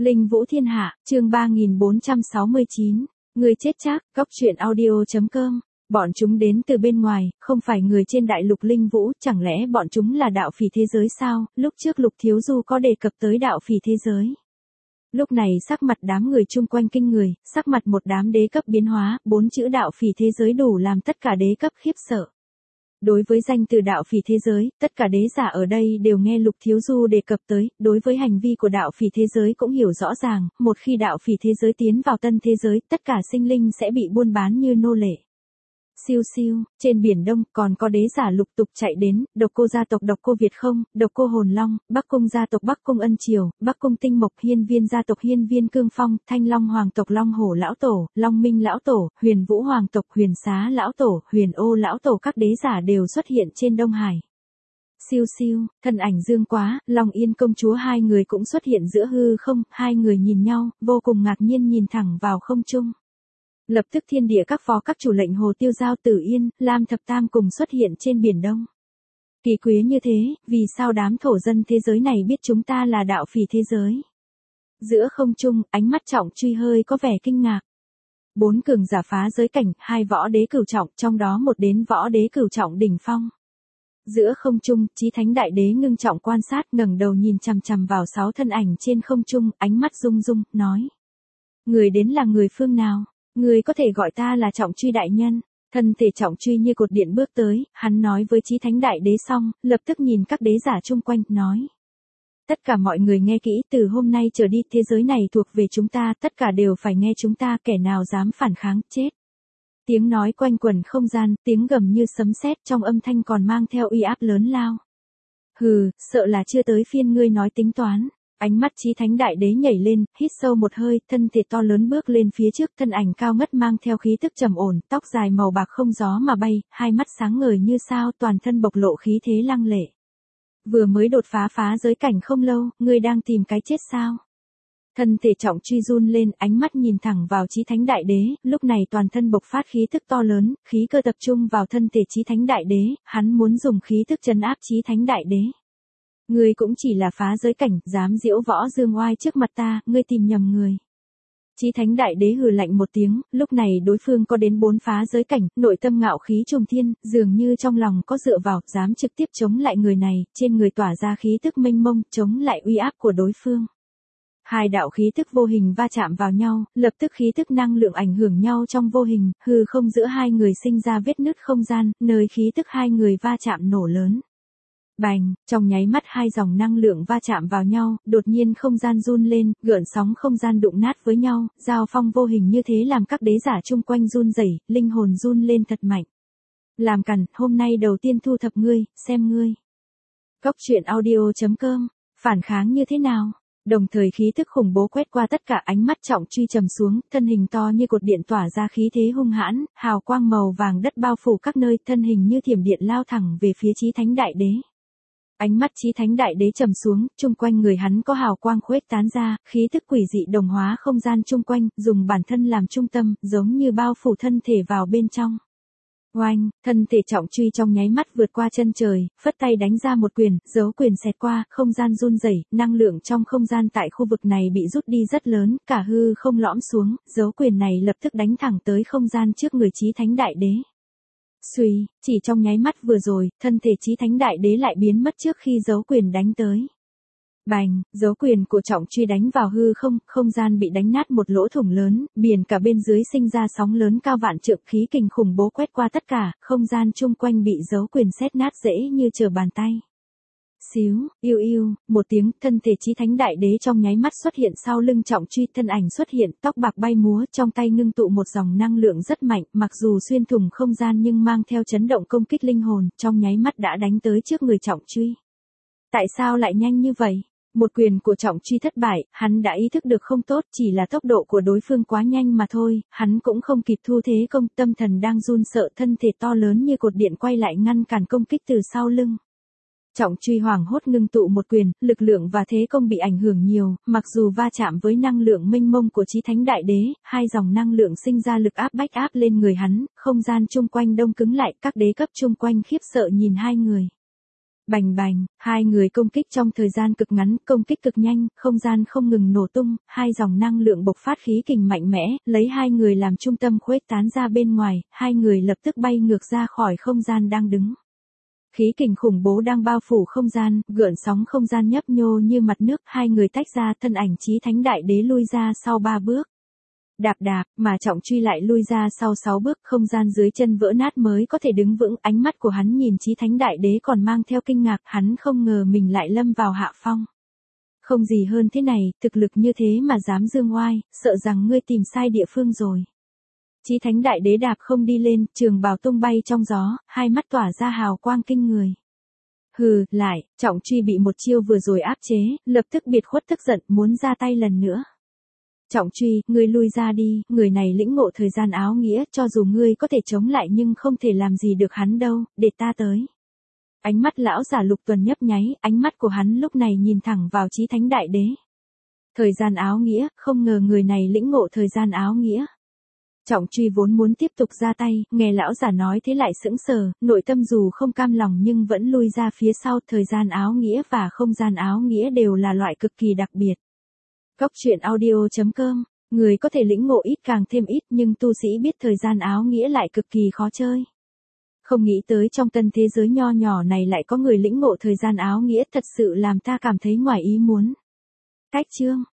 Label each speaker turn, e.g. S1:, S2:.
S1: Linh Vũ Thiên Hạ, chương 3469. Người chết chắc, góc truyện audio.com. Bọn chúng đến từ bên ngoài, không phải người trên đại lục Linh Vũ, chẳng lẽ bọn chúng là đạo phỉ thế giới sao? Lúc trước Lục Thiếu Du có đề cập tới đạo phỉ thế giới. Lúc này sắc mặt đám người chung quanh kinh người, sắc mặt một đám đế cấp biến hóa, 4 chữ đạo phỉ thế giới đủ làm tất cả đế cấp khiếp sợ. Đối với danh từ đạo phỉ thế giới, tất cả đế giả ở đây đều nghe Lục Thiếu Du đề cập tới, đối với hành vi của đạo phỉ thế giới cũng hiểu rõ ràng, một khi đạo phỉ thế giới tiến vào tân thế giới, tất cả sinh linh sẽ bị buôn bán như nô lệ. Siêu siêu, trên biển Đông còn có đế giả lục tục chạy đến, Độc Cô gia tộc Độc Cô Việt Không, Độc Cô Hồn Long, Bắc Cung gia tộc Bắc Cung Ân Triều, Bắc Cung Tinh Mộc, Hiên Viên gia tộc Hiên Viên Cương Phong, Thanh Long Hoàng tộc Long Hổ lão tổ, Long Minh lão tổ, Huyền Vũ Hoàng tộc Huyền Xá lão tổ, Huyền Ô lão tổ, các đế giả đều xuất hiện trên Đông Hải. Siêu siêu, thân ảnh dương quá, Long Yên công chúa hai người cũng xuất hiện giữa hư không, hai người nhìn nhau, vô cùng ngạc nhiên nhìn thẳng vào không trung. Lập tức thiên địa các phó các chủ lệnh Hồ Tiêu Giao, Tử Yên, Lam Thập Tam cùng xuất hiện trên biển Đông. Kỳ quái như thế, vì sao đám thổ dân thế giới này biết chúng ta là đạo phỉ thế giới? Giữa không trung, ánh mắt Trọng Truy hơi có vẻ kinh ngạc. 4 cường giả phá giới cảnh, 2 võ đế cửu trọng, trong đó một đến võ đế cửu trọng đỉnh phong. Giữa không trung, Chí Thánh Đại Đế ngưng trọng quan sát, ngẩng đầu nhìn chằm chằm vào 6 thân ảnh trên không trung, ánh mắt rung rung, nói: người đến là người phương nào? Người có thể gọi ta là Trọng Truy đại nhân. Thân thể Trọng Truy như cột điện bước tới, hắn nói với Chí Thánh Đại Đế xong, lập tức nhìn các đế giả chung quanh, nói: tất cả mọi người nghe kỹ, từ hôm nay trở đi, thế giới này thuộc về chúng ta, tất cả đều phải nghe chúng ta, kẻ nào dám phản kháng, chết. Tiếng nói quanh quẩn không gian, tiếng gầm như sấm sét, trong âm thanh còn mang theo uy áp lớn lao. Hừ, sợ là chưa tới phiên ngươi nói tính toán. Ánh mắt Chí Thánh Đại Đế nhảy lên, hít sâu một hơi, thân thể to lớn bước lên phía trước, thân ảnh cao ngất mang theo khí tức trầm ổn, tóc dài màu bạc không gió mà bay, hai mắt sáng ngời như sao, toàn thân bộc lộ khí thế lăng lệ. Vừa mới đột phá giới cảnh không lâu, ngươi đang tìm cái chết sao? Thân thể Trọng Truy run lên, ánh mắt nhìn thẳng vào Chí Thánh Đại Đế, lúc này toàn thân bộc phát khí tức to lớn, khí cơ tập trung vào thân thể Chí Thánh Đại Đế, hắn muốn dùng khí tức trấn áp Chí Thánh Đại Đế. Ngươi cũng chỉ là phá giới cảnh, dám diễu võ dương oai trước mặt ta, ngươi tìm nhầm người. Chí Thánh Đại Đế hừ lạnh một tiếng, lúc này đối phương có đến 4 phá giới cảnh, nội tâm ngạo khí trùng thiên, dường như trong lòng có dựa vào, dám trực tiếp chống lại người này, trên người tỏa ra khí tức mênh mông, chống lại uy áp của đối phương. Hai đạo khí tức vô hình va chạm vào nhau, lập tức khí tức năng lượng ảnh hưởng nhau trong vô hình, hư không giữa hai người sinh ra vết nứt không gian, nơi khí tức hai người va chạm nổ lớn. Bành, trong nháy mắt hai dòng năng lượng va chạm vào nhau, đột nhiên không gian run lên, gợn sóng không gian đụng nát với nhau, giao phong vô hình như thế làm các đế giả chung quanh run rẩy, linh hồn run lên thật mạnh. Làm cằn, hôm nay đầu tiên thu thập ngươi, xem ngươi. Góc truyện audio.com, phản kháng như thế nào? Đồng thời khí tức khủng bố quét qua tất cả, ánh mắt Trọng Truy trầm xuống, thân hình to như cột điện tỏa ra khí thế hung hãn, hào quang màu vàng đất bao phủ các nơi, thân hình như thiểm điện lao thẳng về phía Chí Thánh Đại Đế. Ánh mắt Chí Thánh Đại Đế trầm xuống, chung quanh người hắn có hào quang khuếch tán ra, khí tức quỷ dị đồng hóa không gian chung quanh, dùng bản thân làm trung tâm, giống như bao phủ thân thể vào bên trong. Oanh, thân thể Trọng Truy trong nháy mắt vượt qua chân trời, phất tay đánh ra một quyền, dấu quyền xẹt qua, không gian run rẩy, năng lượng trong không gian tại khu vực này bị rút đi rất lớn, cả hư không lõm xuống, dấu quyền này lập tức đánh thẳng tới không gian trước người Chí Thánh Đại Đế. Xuy, chỉ trong nháy mắt vừa rồi, thân thể Chí Thánh Đại Đế lại biến mất trước khi dấu quyền đánh tới. Bành, dấu quyền của Trọng Truy đánh vào hư không, không gian bị đánh nát một lỗ thủng lớn, biển cả bên dưới sinh ra sóng lớn cao vạn trượng, khí kình khủng bố quét qua tất cả, không gian chung quanh bị dấu quyền sét nát dễ như trở bàn tay. Xíu, yêu yêu, một tiếng, thân thể Chí Thánh Đại Đế trong nháy mắt xuất hiện sau lưng Trọng Truy, thân ảnh xuất hiện, tóc bạc bay múa, trong tay ngưng tụ một dòng năng lượng rất mạnh, mặc dù xuyên thủng không gian nhưng mang theo chấn động công kích linh hồn, trong nháy mắt đã đánh tới trước người Trọng Truy. Tại sao lại nhanh như vậy? Một quyền của Trọng Truy thất bại, hắn đã ý thức được không tốt, chỉ là tốc độ của đối phương quá nhanh mà thôi, hắn cũng không kịp thu thế công, tâm thần đang run sợ, thân thể to lớn như cột điện quay lại ngăn cản công kích từ sau lưng. Trọng Truy hoảng hốt ngưng tụ một quyền, lực lượng và thế công bị ảnh hưởng nhiều, mặc dù va chạm với năng lượng mênh mông của Chí Thánh Đại Đế, hai dòng năng lượng sinh ra lực áp bách áp lên người hắn, không gian chung quanh đông cứng lại, các đế cấp chung quanh khiếp sợ nhìn hai người. Bành bành, hai người công kích trong thời gian cực ngắn, công kích cực nhanh, không gian không ngừng nổ tung, hai dòng năng lượng bộc phát khí kình mạnh mẽ, lấy hai người làm trung tâm khuếch tán ra bên ngoài, hai người lập tức bay ngược ra khỏi không gian đang đứng. Khí kình khủng bố đang bao phủ không gian, gợn sóng không gian nhấp nhô như mặt nước, hai người tách ra, thân ảnh Chí Thánh Đại Đế lui ra sau 3 bước. Đạp đạp, mà Trọng Truy lại lui ra sau 6 bước, không gian dưới chân vỡ nát mới có thể đứng vững, ánh mắt của hắn nhìn Chí Thánh Đại Đế còn mang theo kinh ngạc, hắn không ngờ mình lại lâm vào hạ phong. Không gì hơn thế này, thực lực như thế mà dám dương oai, sợ rằng ngươi tìm sai địa phương rồi. Chí Thánh Đại Đế đạp không đi lên, trường bào tung bay trong gió, hai mắt tỏa ra hào quang kinh người. Hừ, lại, Trọng Truy bị một chiêu vừa rồi áp chế, lập tức biệt khuất tức giận, muốn ra tay lần nữa. Trọng Truy, ngươi lui ra đi, người này lĩnh ngộ thời gian áo nghĩa, cho dù ngươi có thể chống lại nhưng không thể làm gì được hắn đâu, để ta tới. Ánh mắt lão giả Lục Tuần nhấp nháy, ánh mắt của hắn lúc này nhìn thẳng vào Chí Thánh Đại Đế. Thời gian áo nghĩa, không ngờ người này lĩnh ngộ thời gian áo nghĩa. Trọng Truy vốn muốn tiếp tục ra tay, nghe lão giả nói thế lại sững sờ, nội tâm dù không cam lòng nhưng vẫn lui ra phía sau, thời gian áo nghĩa và không gian áo nghĩa đều là loại cực kỳ đặc biệt. Cóc truyện audio.com, người có thể lĩnh ngộ ít càng thêm ít nhưng tu sĩ biết thời gian áo nghĩa lại cực kỳ khó chơi. Không nghĩ tới trong tân thế giới nho nhỏ này lại có người lĩnh ngộ thời gian áo nghĩa, thật sự làm ta cảm thấy ngoài ý muốn. Cách chương